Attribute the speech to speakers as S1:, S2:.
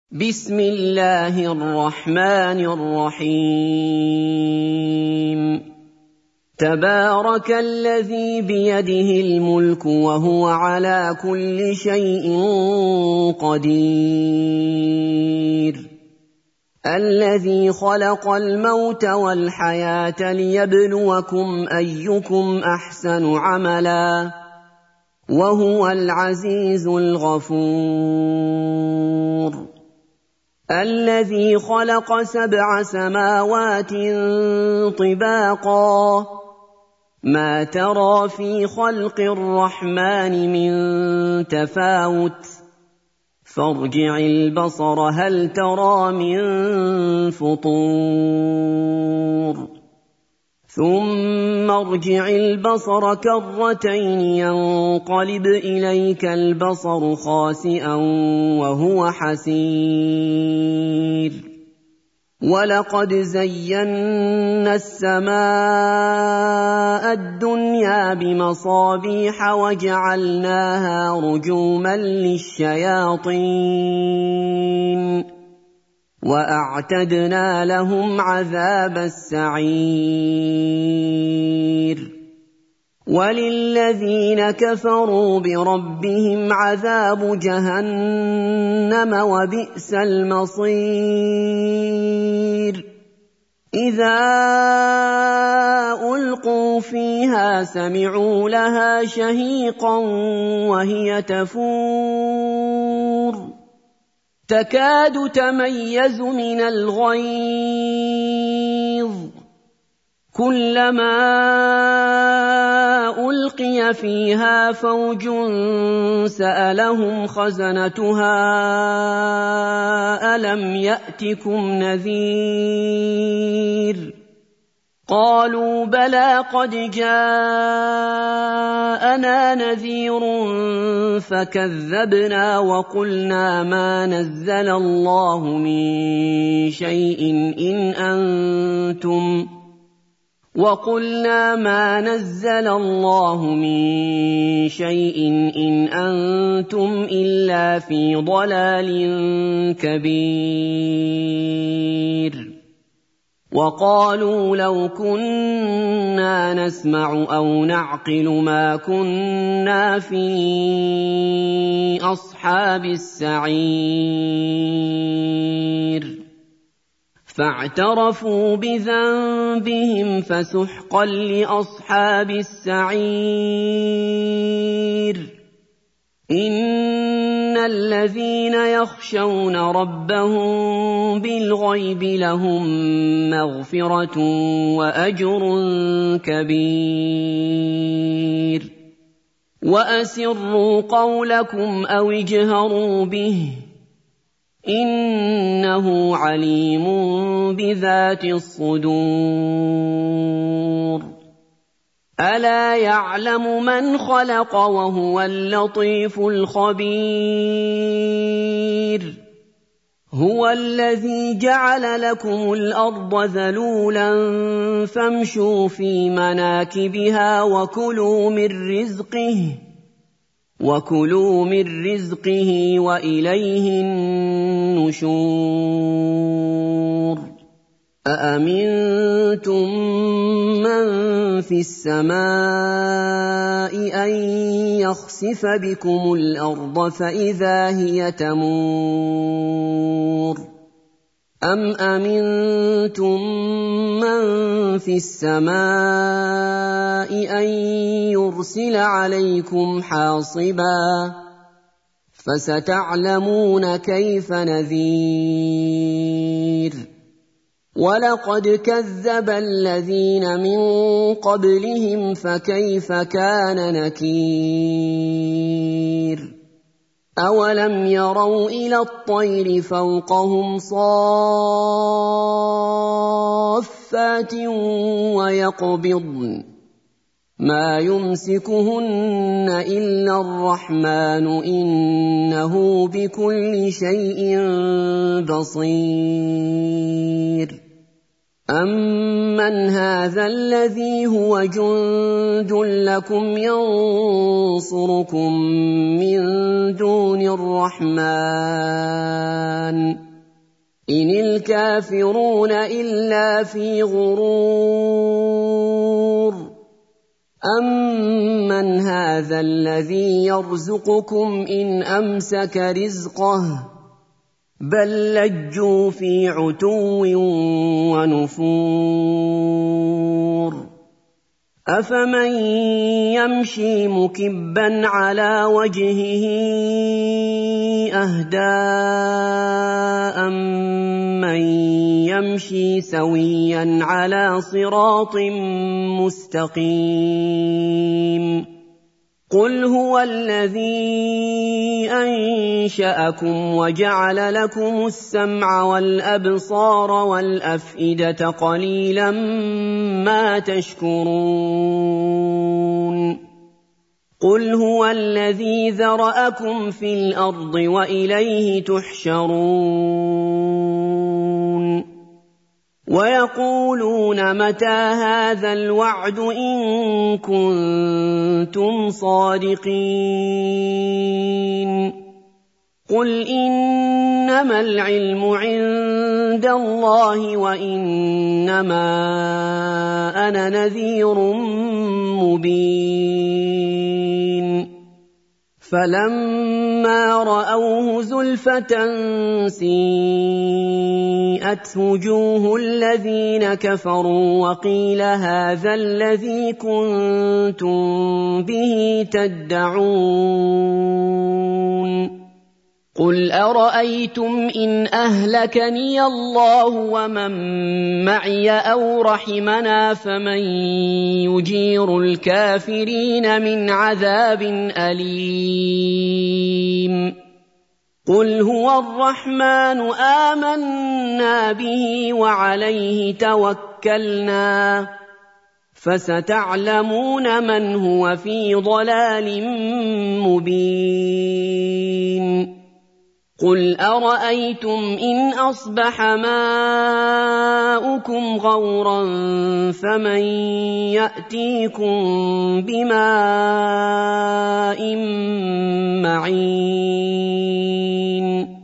S1: بسم الله الرحمن الرحيم تبارك الذي بيده الملك وهو على كل شيء قدير الذي خلق الموت والحياة ليبلوكم أيكم أحسن عملا وهو العزيز الغفور الذي خلق 7 سماوات طباقا ما ترى في خلق الرحمن من تفاوت فارجع البصر هل ترى من فطور ثم ارجع البصر كرتين ينقلب إليك البصر خاسئا وهو حسير ولقد زينا السماء الدنيا بمصابيح وجعلناها رجوما للشياطين وأعتدنا لهم عذاب السعير وللذين كفروا بربهم عذاب جهنم وبئس المصير إذا ألقوا فيها سمعوا لها شهيقا وهي تفور تكاد تميز من الغيظ كلما ألقي فيها فوج سألهم خزنتها ألم يأتكم نذير قالوا بلى قد جاءنا نذير فكذبنا وقلنا ما نزل الله من شيء إن أنتم إلا في ضلال كبير وقالوا لو كنا نسمع أو نعقل ما كنا في أصحاب السعير فاعترفوا بذنبهم فسحقا لأصحاب السعير إن الذين يخشون ربهم بالغيب لهم مغفرة وأجر كبير وأسروا قولكم أو اجهروا به إنه عليم بذات الصدور ألا يعلم من خلق وهو اللطيف الخبير هو الذي جعل لكم الأرض ذلولا فامشوا في مناكبها وكلوا من رزقه وإليه النشور أأمنتم من في السماء أن يخسف بكم الأرض فإذا هي تمور أم أمنتم من في السماء أن يرسل عليكم حاصبا فستعلمون كيف نذير ولقد كذب الذين من قبلهم فكيف كان نكير أولم يروا إلى الطير فوقهم صافات ويقبضن ما يمسكهن إلا الرحمن إنه بكل شيء بصير أَمَّنْ هَٰذَا الَّذِي هُوَ جُندٌ لَّكُمْ يَنصُرُكُم مِّن دُونِ الرَّحْمَٰنِ ۚ إِنِ الْكَافِرُونَ إِلَّا فِي غُرُورٍ أَمَّنْ هَٰذَا الَّذِي يَرْزُقُكُمْ إِنْ أَمْسَكَ رِزْقَهُ بَل لَّجُّوا فِي عُتُوٍّ وَنُفُورٍ أَفَمَن يَمْشِي مُكِبًّا عَلَىٰ وَجْهِهِ أَهْدَىٰ أَمَّن يَمْشِي سَوِيًّا عَلَىٰ صِرَاطٍ مُّسْتَقِيمٍ قُلْ هُوَ الَّذِي أَنشَأَكُمْ وَجَعَلَ لَكُمُ السَّمْعَ وَالْأَبْصَارَ وَالْأَفْئِدَةَ قَلِيلًا مَّا تَشْكُرُونَ قُلْ هُوَ الَّذِي ذَرَأَكُمْ فِي الْأَرْضِ وَإِلَيْهِ تُحْشَرُونَ وَيَقُولُونَ مَتَىٰ هَٰذَا الْوَعْدُ إِن كُنتُمْ صَادِقِينَ قُلْ إِنَّمَا الْعِلْمُ عِندَ اللَّهِ وَإِنَّمَا أَنَا نَذِيرٌ مُّبِينٌ فَلَمَّا رَأَوْهُ زُلْفَةً سِيئَتْ وُجُوهُ الَّذِينَ كَفَرُوا وَقِيلَ هَٰذَا الَّذِي كُنتُم بِهِ تَدَّعُونَ قُلْ أَرَأَيْتُمْ إِنْ أَهْلَكَنِيَ اللَّهُ وَمَن مَّعِيَ أَوْ رَحِمَنَا فَمَن يُجِيرُ الْكَافِرِينَ مِنْ عَذَابٍ أَلِيمٍ قُلْ هُوَ الرَّحْمَٰنُ آمَنَّا بِهِ وَعَلَيْهِ تَوَكَّلْنَا فَسَتَعْلَمُونَ مَنْ هُوَ فِي ضَلَالٍ مُّبِينٍ قُلْ أَرَأَيْتُمْ إِنْ أَصْبَحَ مَاؤُكُمْ غَوْرًا فَمَن يَأْتِيكُم بِمَاءٍ مَّعِينٍ